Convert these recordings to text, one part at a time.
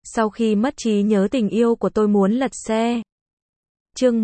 Sau khi mất trí nhớ tình yêu của tôi muốn lật xe. Chương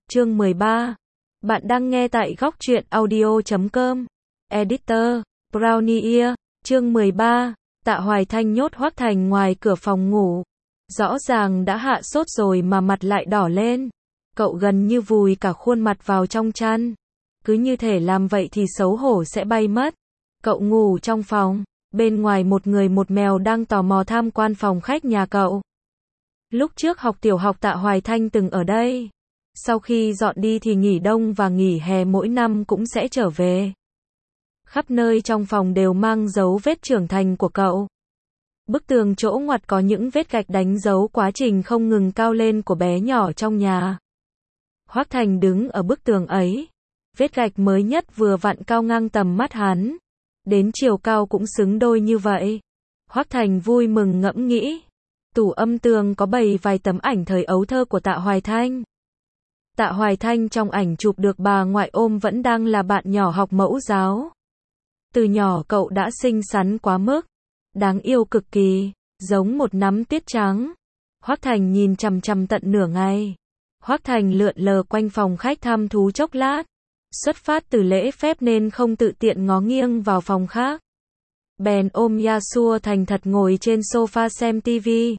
13. Bạn đang nghe tại góc truyện audio.com. Editor, Brownie Ear. Chương 13. Tạ Hoài Thanh nhốt Hoắc Thành ngoài cửa phòng ngủ. Rõ ràng đã hạ sốt rồi mà mặt lại đỏ lên. Cậu gần như vùi cả khuôn mặt vào trong chăn. Cứ như thể làm vậy thì xấu hổ sẽ bay mất. Cậu ngủ trong phòng. Bên ngoài một người một mèo đang tò mò tham quan phòng khách nhà cậu. Lúc trước học tiểu học Tạ Hoài Thanh từng ở đây. Sau khi dọn đi thì nghỉ đông và nghỉ hè mỗi năm cũng sẽ trở về. Khắp nơi trong phòng đều mang dấu vết trưởng thành của cậu. Bức tường chỗ ngoặt có những vết gạch đánh dấu quá trình không ngừng cao lên của bé nhỏ trong nhà. Hoắc Thành đứng ở bức tường ấy. Vết gạch mới nhất vừa vặn cao ngang tầm mắt hắn. Đến chiều cao cũng xứng đôi như vậy. Hoắc Thành vui mừng ngẫm nghĩ. Tủ âm tường có bày vài tấm ảnh thời ấu thơ của Tạ Hoài Thanh. Tạ Hoài Thanh trong ảnh chụp được bà ngoại ôm vẫn đang là bạn nhỏ học mẫu giáo. Từ nhỏ cậu đã xinh xắn quá mức. Đáng yêu cực kỳ, giống một nắm tuyết trắng. Hoắc Thành nhìn chằm chằm tận nửa ngày. Hoắc Thành lượn lờ quanh phòng khách thăm thú chốc lát. Xuất phát từ lễ phép nên không tự tiện ngó nghiêng vào phòng khác. Bèn ôm Yasuo thành thật ngồi trên sofa xem tivi.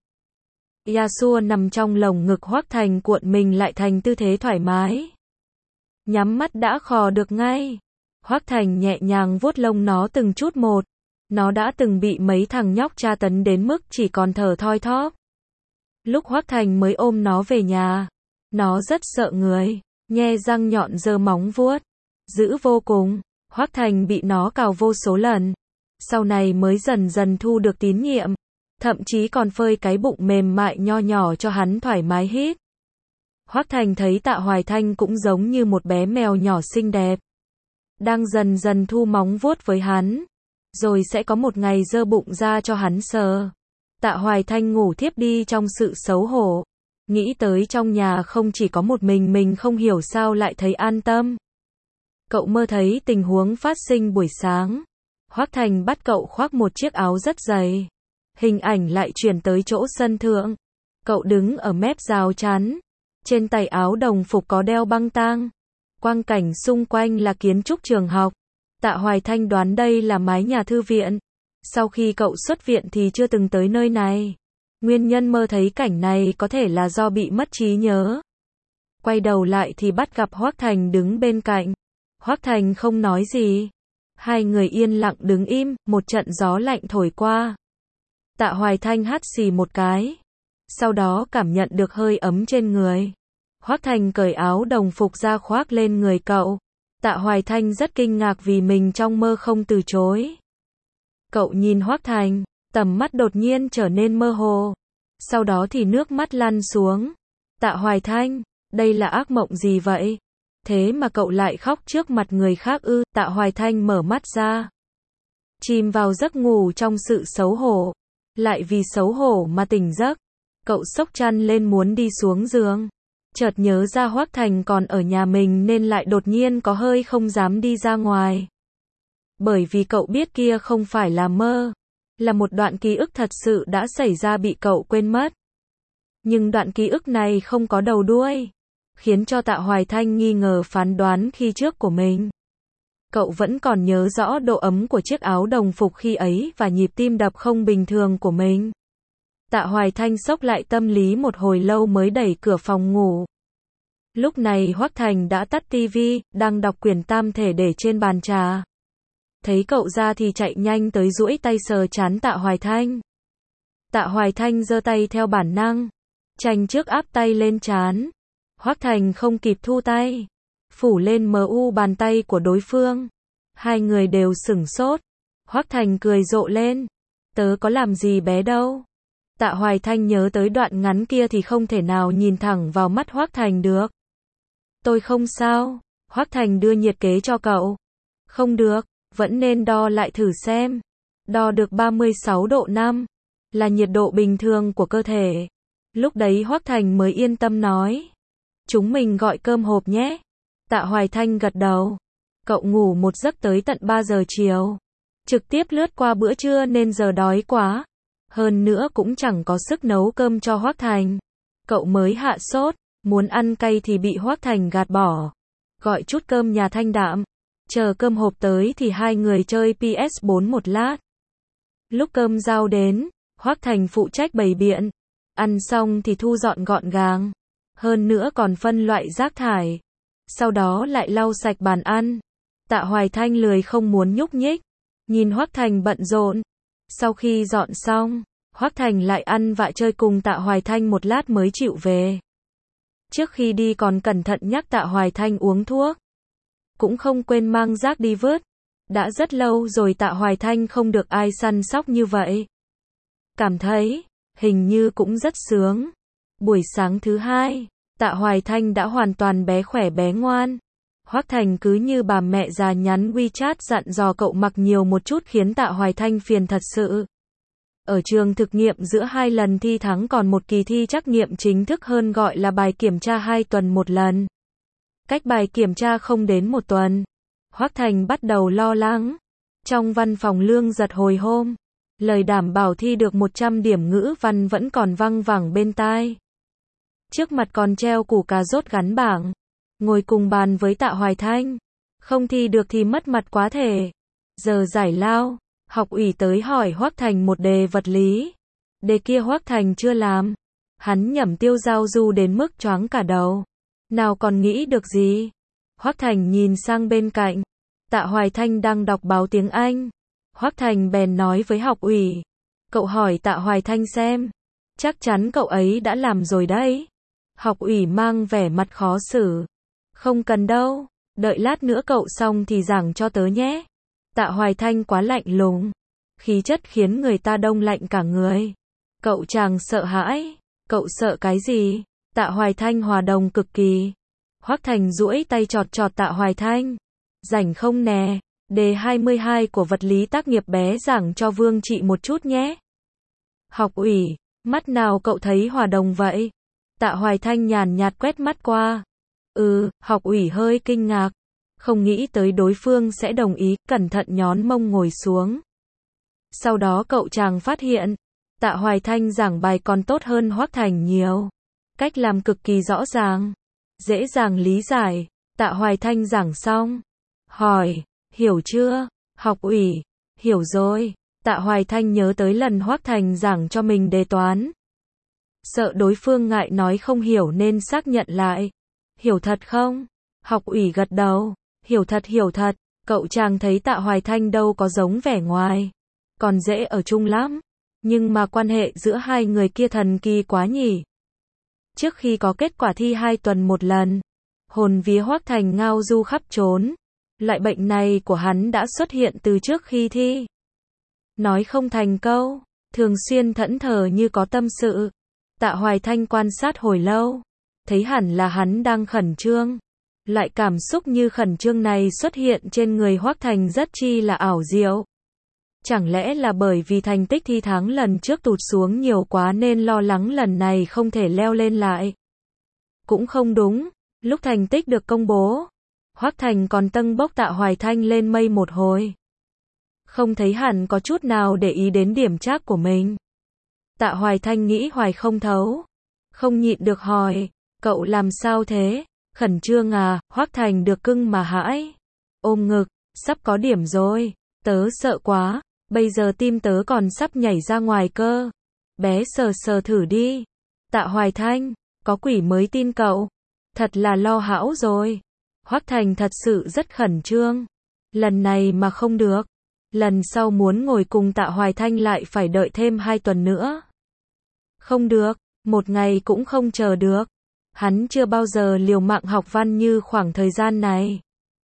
Yasuo nằm trong lồng ngực Hoắc Thành cuộn mình lại thành tư thế thoải mái. Nhắm mắt đã khò được ngay. Hoắc Thành nhẹ nhàng vuốt lông nó từng chút một. Nó đã từng bị mấy thằng nhóc tra tấn đến mức chỉ còn thở thoi thóp. Lúc Hoắc Thành mới ôm nó về nhà, nó rất sợ người, nhe răng nhọn giơ móng vuốt, dữ vô cùng. Hoắc Thành bị nó cào vô số lần, sau này mới dần dần thu được tín nhiệm, thậm chí còn phơi cái bụng mềm mại nho nhỏ cho hắn thoải mái hít. Hoắc Thành thấy Tạ Hoài Thanh cũng giống như một bé mèo nhỏ xinh đẹp, đang dần dần thu móng vuốt với hắn, rồi sẽ có một ngày giơ bụng ra cho hắn sờ. Tạ Hoài Thanh ngủ thiếp đi trong sự xấu hổ. Nghĩ tới trong nhà không chỉ có một mình không hiểu sao lại thấy an tâm. Cậu mơ thấy tình huống phát sinh buổi sáng. Hoắc Thành bắt cậu khoác một chiếc áo rất dày. Hình ảnh lại chuyển tới chỗ sân thượng. Cậu đứng ở mép rào chắn. Trên tay áo đồng phục có đeo băng tang. Quang cảnh xung quanh là kiến trúc trường học. Tạ Hoài Thanh đoán đây là mái nhà thư viện. Sau khi cậu xuất viện thì chưa từng tới nơi này. Nguyên nhân mơ thấy cảnh này có thể là do bị mất trí nhớ. Quay đầu lại thì bắt gặp Hoắc Thành đứng bên cạnh. Hoắc Thành không nói gì. Hai người yên lặng đứng im, một trận gió lạnh thổi qua. Tạ Hoài Thanh hắt xì một cái. Sau đó cảm nhận được hơi ấm trên người. Hoắc Thành cởi áo đồng phục ra khoác lên người cậu. Tạ Hoài Thanh rất kinh ngạc vì mình trong mơ không từ chối. Cậu nhìn Hoắc Thành, tầm mắt đột nhiên trở nên mơ hồ. Sau đó thì nước mắt lăn xuống. Tạ Hoài Thanh, đây là ác mộng gì vậy? Thế mà cậu lại khóc trước mặt người khác ư? Tạ Hoài Thanh mở mắt ra. Chìm vào giấc ngủ trong sự xấu hổ. Lại vì xấu hổ mà tỉnh giấc. Cậu xốc chăn lên muốn đi xuống giường. Chợt nhớ ra Hoắc Thành còn ở nhà mình nên lại đột nhiên có hơi không dám đi ra ngoài. Bởi vì cậu biết kia không phải là mơ. Là một đoạn ký ức thật sự đã xảy ra bị cậu quên mất. Nhưng đoạn ký ức này không có đầu đuôi. Khiến cho Tạ Hoài Thanh nghi ngờ phán đoán khi trước của mình. Cậu vẫn còn nhớ rõ độ ấm của chiếc áo đồng phục khi ấy và nhịp tim đập không bình thường của mình. Tạ Hoài Thanh xốc lại tâm lý một hồi lâu mới đẩy cửa phòng ngủ. Lúc này Hoắc Thành đã tắt tivi, đang đọc quyển tam thể để trên bàn trà. Thấy cậu ra thì chạy nhanh tới duỗi tay sờ trán Tạ Hoài Thanh. Tạ Hoài Thanh giơ tay theo bản năng, chành trước áp tay lên trán. Hoắc Thành không kịp thu tay, phủ lên mu bàn tay của đối phương. Hai người đều sửng sốt. Hoắc Thành cười rộ lên. Tớ có làm gì bé đâu. Tạ Hoài Thanh nhớ tới đoạn ngắn kia thì không thể nào nhìn thẳng vào mắt Hoắc Thành được. Tôi không sao. Hoắc Thành đưa nhiệt kế cho cậu. Không được, vẫn nên đo lại thử xem. Đo được 36 độ 5. Là nhiệt độ bình thường của cơ thể. Lúc đấy Hoắc Thành mới yên tâm nói. Chúng mình gọi cơm hộp nhé. Tạ Hoài Thanh gật đầu. Cậu ngủ một giấc tới tận 3 giờ chiều. Trực tiếp lướt qua bữa trưa nên giờ đói quá. Hơn nữa cũng chẳng có sức nấu cơm cho Hoắc Thành. Cậu mới hạ sốt, muốn ăn cay thì bị Hoắc Thành gạt bỏ. Gọi chút cơm nhà thanh đạm. Chờ cơm hộp tới thì hai người chơi PS4 một lát. Lúc cơm giao đến, Hoắc Thành phụ trách bày biện. Ăn xong thì thu dọn gọn gàng. Hơn nữa còn phân loại rác thải. Sau đó lại lau sạch bàn ăn. Tạ Hoài Thanh lười không muốn nhúc nhích. Nhìn Hoắc Thành bận rộn. Sau khi dọn xong, Hoắc Thành lại ăn vạ chơi cùng Tạ Hoài Thanh một lát mới chịu về. Trước khi đi còn cẩn thận nhắc Tạ Hoài Thanh uống thuốc. Cũng không quên mang rác đi vứt. Đã rất lâu rồi Tạ Hoài Thanh không được ai săn sóc như vậy. Cảm thấy, hình như cũng rất sướng. Buổi sáng thứ hai, Tạ Hoài Thanh đã hoàn toàn bé khỏe bé ngoan. Hoắc Thành cứ như bà mẹ già nhắn WeChat dặn dò cậu mặc nhiều một chút khiến Tạ Hoài Thanh phiền thật sự. Ở trường thực nghiệm giữa 2 lần thi thắng còn một kỳ thi trắc nghiệm chính thức hơn gọi là bài kiểm tra 2 tuần một lần. Cách bài kiểm tra không đến 1 tuần. Hoắc Thành bắt đầu lo lắng. Trong văn phòng Lương Giật hồi hôm, lời đảm bảo thi được 100 điểm ngữ văn vẫn còn văng vẳng bên tai. Trước mặt còn treo củ cà rốt gắn bảng. Ngồi cùng bàn với Tạ Hoài Thanh. Không thi được thì mất mặt quá thể. Giờ giải lao, học ủy tới hỏi Hoắc Thành một đề vật lý. Đề kia Hoắc Thành chưa làm. Hắn nhẩm tiêu giao du đến mức choáng cả đầu. Nào còn nghĩ được gì. Hoắc Thành nhìn sang bên cạnh. Tạ Hoài Thanh đang đọc báo tiếng Anh. Hoắc Thành bèn nói với học ủy. Cậu hỏi Tạ Hoài Thanh xem. Chắc chắn cậu ấy đã làm rồi đấy. Học ủy mang vẻ mặt khó xử. Không cần đâu, đợi lát nữa cậu xong thì giảng cho tớ nhé. Tạ Hoài Thanh quá lạnh lùng. Khí chất khiến người ta đông lạnh cả người. Cậu chàng sợ hãi. Cậu sợ cái gì? Tạ Hoài Thanh hòa đồng cực kỳ. Hoắc Thành duỗi tay chọt chọt Tạ Hoài Thanh. Rảnh không nè, đề 22 của vật lý tác nghiệp bé giảng cho Vương chị một chút nhé. Học ủy, mắt nào cậu thấy hòa đồng vậy? Tạ Hoài Thanh nhàn nhạt quét mắt qua. Học ủy hơi kinh ngạc. Không nghĩ tới đối phương sẽ đồng ý, cẩn thận nhón mông ngồi xuống. Sau đó cậu chàng phát hiện, Tạ Hoài Thanh giảng bài còn tốt hơn Hoắc Thành nhiều. Cách làm cực kỳ rõ ràng, dễ dàng lý giải. Tạ Hoài Thanh giảng xong, hỏi, hiểu chưa? Học ủy, hiểu rồi. Tạ Hoài Thanh nhớ tới lần Hoắc Thành giảng cho mình đề toán. Sợ đối phương ngại nói không hiểu nên xác nhận lại. Hiểu thật không? Học ủy gật đầu. Hiểu thật. Cậu chàng thấy Tạ Hoài Thanh đâu có giống vẻ ngoài. Còn dễ ở chung lắm. Nhưng mà quan hệ giữa hai người kia thần kỳ quá nhỉ. Trước khi có kết quả thi 2 tuần một lần, hồn vía Hoắc Thành ngao du khắp trốn. Loại bệnh này của hắn đã xuất hiện từ trước khi thi. Nói không thành câu, thường xuyên thẫn thờ như có tâm sự. Tạ Hoài Thanh quan sát hồi lâu, thấy hẳn là hắn đang khẩn trương. Loại cảm xúc như khẩn trương này xuất hiện trên người Hoắc Thành rất chi là ảo diệu. Chẳng lẽ là bởi vì thành tích thi tháng lần trước tụt xuống nhiều quá nên lo lắng lần này không thể leo lên lại? Cũng không đúng, lúc thành tích được công bố, Hoắc Thành còn tâng bốc Tạ Hoài Thanh lên mây một hồi. Không thấy hẳn có chút nào để ý đến điểm trác của mình. Tạ Hoài Thanh nghĩ hoài không thấu. Không nhịn được hỏi, cậu làm sao thế? Khẩn trương à? Hoắc Thành được cưng mà hãi. Ôm ngực, sắp có điểm rồi. Tớ sợ quá, bây giờ tim tớ còn sắp nhảy ra ngoài cơ. Bé sờ sờ thử đi. Tạ Hoài Thanh, có quỷ mới tin cậu. Thật là lo hão rồi. Hoắc Thành thật sự rất khẩn trương. Lần này mà không được, lần sau muốn ngồi cùng Tạ Hoài Thanh lại phải đợi thêm 2 tuần nữa. Không được, một ngày cũng không chờ được. Hắn chưa bao giờ liều mạng học văn như khoảng thời gian này.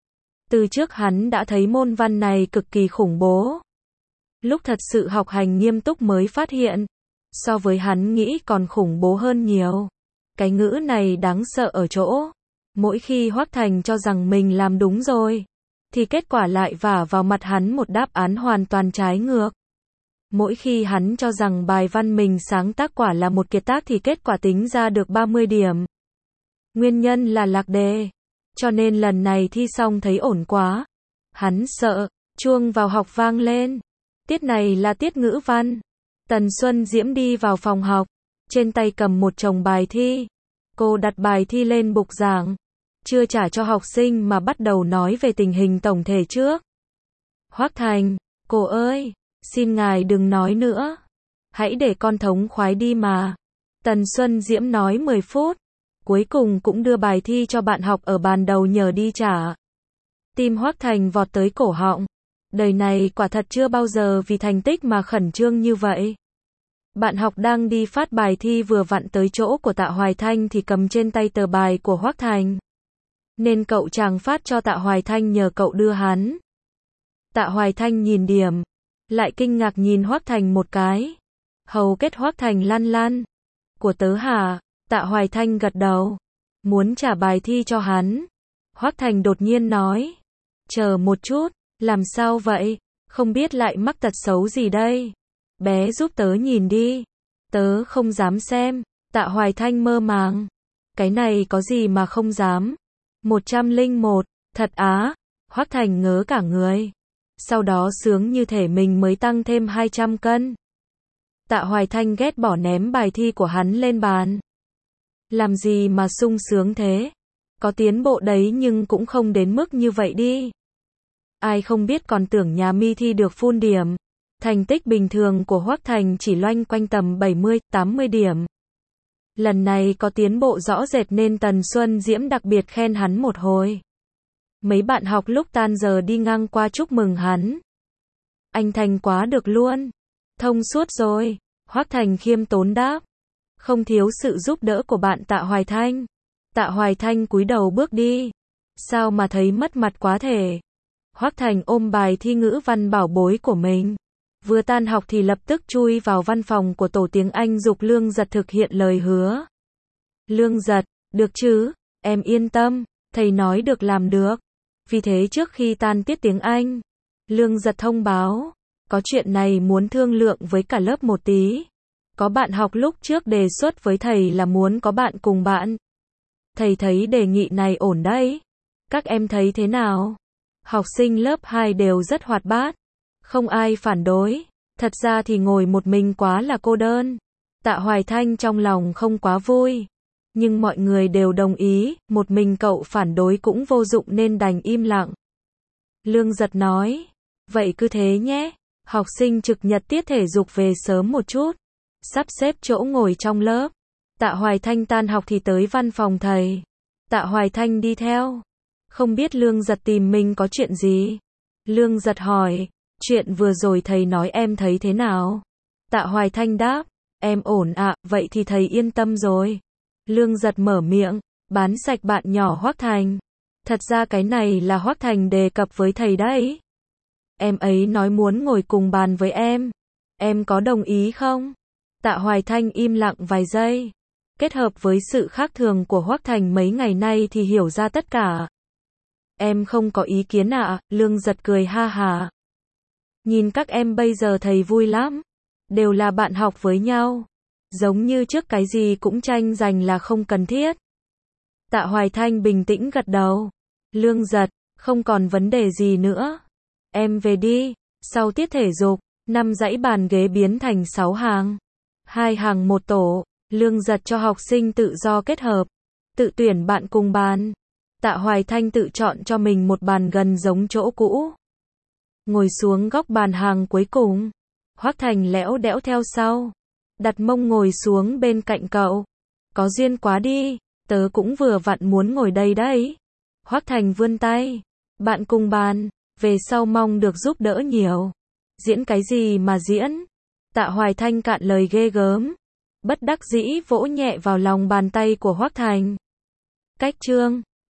Từ trước hắn đã thấy môn văn này cực kỳ khủng bố. Lúc thật sự học hành nghiêm túc mới phát hiện, so với hắn nghĩ còn khủng bố hơn nhiều. Cái ngữ này đáng sợ ở chỗ, mỗi khi Hoắc Thành cho rằng mình làm đúng rồi, thì kết quả lại vả vào mặt hắn một đáp án hoàn toàn trái ngược. Mỗi khi hắn cho rằng bài văn mình sáng tác quả là một kiệt tác thì kết quả tính ra được 30 điểm. Nguyên nhân là lạc đề. Cho nên lần này thi xong thấy ổn quá. Hắn sợ, chuông vào học vang lên. Tiết này là tiết ngữ văn. Tần Xuân Diễm đi vào phòng học, trên tay cầm một chồng bài thi. Cô đặt bài thi lên bục giảng, chưa trả cho học sinh mà bắt đầu nói về tình hình tổng thể trước. Hoắc Thành, cô ơi, xin ngài đừng nói nữa. Hãy để con thống khoái đi mà. Tần Xuân Diễm nói 10 phút, cuối cùng cũng đưa bài thi cho bạn học ở bàn đầu nhờ đi trả. Tim Hoắc Thành vọt tới cổ họng. Đời này quả thật chưa bao giờ vì thành tích mà khẩn trương như vậy. Bạn học đang đi phát bài thi vừa vặn tới chỗ của Tạ Hoài Thanh thì cầm trên tay tờ bài của Hoắc Thành. Nên cậu chàng phát cho Tạ Hoài Thanh nhờ cậu đưa hắn. Tạ Hoài Thanh nhìn điểm, lại kinh ngạc nhìn Hoắc Thành một cái. Hầu kết Hoắc Thành lăn lăn. Của tớ hả? Tạ Hoài Thanh gật đầu. Muốn trả bài thi cho hắn. Hoắc Thành đột nhiên nói. Chờ một chút, làm sao vậy? Không biết lại mắc tật xấu gì đây? Bé giúp tớ nhìn đi. Tớ không dám xem. Tạ Hoài Thanh mơ màng. Cái này có gì mà không dám? 101, thật á. Hoắc Thành ngớ cả người. Sau đó sướng như thể mình mới tăng thêm 200 cân. Tạ Hoài Thanh ghét bỏ ném bài thi của hắn lên bàn. Làm gì mà sung sướng thế? Có tiến bộ đấy nhưng cũng không đến mức như vậy đi. Ai không biết còn tưởng nhà mi thi được full điểm. Thành tích bình thường của Hoắc Thành chỉ loanh quanh tầm 70, 80 điểm. Lần này có tiến bộ rõ rệt nên Tần Xuân Diễm đặc biệt khen hắn một hồi. Mấy bạn học lúc tan giờ đi ngang qua chúc mừng hắn. Anh Thành quá được luôn. Thông suốt rồi. Hoắc Thành khiêm tốn đáp. Không thiếu sự giúp đỡ của bạn Tạ Hoài Thanh. Tạ Hoài Thanh cúi đầu bước đi. Sao mà thấy mất mặt quá thể. Hoắc Thành ôm bài thi ngữ văn bảo bối của mình. Vừa tan học thì lập tức chui vào văn phòng của tổ tiếng Anh giục Lương Giật thực hiện lời hứa. Lương Giật, được chứ, em yên tâm, thầy nói được làm được. Vì thế trước khi tan tiết tiếng Anh, Lương Giật thông báo, có chuyện này muốn thương lượng với cả lớp một tí. Có bạn học lúc trước đề xuất với thầy là muốn có bạn cùng bạn. Thầy thấy đề nghị này ổn đấy. Các em thấy thế nào? Học sinh lớp 2 đều rất hoạt bát. Không ai phản đối. Thật ra thì ngồi một mình quá là cô đơn. Tạ Hoài Thanh trong lòng không quá vui. Nhưng mọi người đều đồng ý, một mình cậu phản đối cũng vô dụng nên đành im lặng. Lương Giật nói, vậy cứ thế nhé. Học sinh trực nhật tiết thể dục về sớm một chút. Sắp xếp chỗ ngồi trong lớp. Tạ Hoài Thanh tan học thì tới văn phòng thầy. Tạ Hoài Thanh đi theo. Không biết Lương Giật tìm mình có chuyện gì? Lương Giật hỏi, chuyện vừa rồi thầy nói em thấy thế nào? Tạ Hoài Thanh đáp, em ổn ạ, vậy thì thầy yên tâm rồi. Lương Giật mở miệng, bán sạch bạn nhỏ Hoắc Thành. Thật ra cái này là Hoắc Thành đề cập với thầy đấy. Em ấy nói muốn ngồi cùng bàn với em. Em có đồng ý không? Tạ Hoài Thanh im lặng vài giây. Kết hợp với sự khác thường của Hoắc Thành mấy ngày nay thì hiểu ra tất cả. Em không có ý kiến ạ, Lương Giật cười ha hả. Nhìn các em bây giờ thầy vui lắm. Đều là bạn học với nhau. Giống như trước cái gì cũng tranh giành là không cần thiết. Tạ Hoài Thanh bình tĩnh gật đầu. Lương Giật, không còn vấn đề gì nữa. Em về đi. Sau tiết thể dục, 5 dãy bàn ghế biến thành 6 hàng. 2 hàng một tổ. Lương Giật cho học sinh tự do kết hợp. Tự tuyển bạn cùng bàn. Tạ Hoài Thanh tự chọn cho mình một bàn gần giống chỗ cũ. Ngồi xuống góc bàn hàng cuối cùng. Hoắc Thành lẽo đẽo theo sau. Đặt mông ngồi xuống bên cạnh cậu. Có duyên quá đi, tớ cũng vừa vặn muốn ngồi đây đấy. Hoắc Thành vươn tay. Bạn cùng bàn, về sau mong được giúp đỡ nhiều. Diễn cái gì mà diễn? Tạ Hoài Thanh cạn lời ghê gớm. Bất đắc dĩ vỗ nhẹ vào lòng bàn tay của Hoắc Thành. Cách chương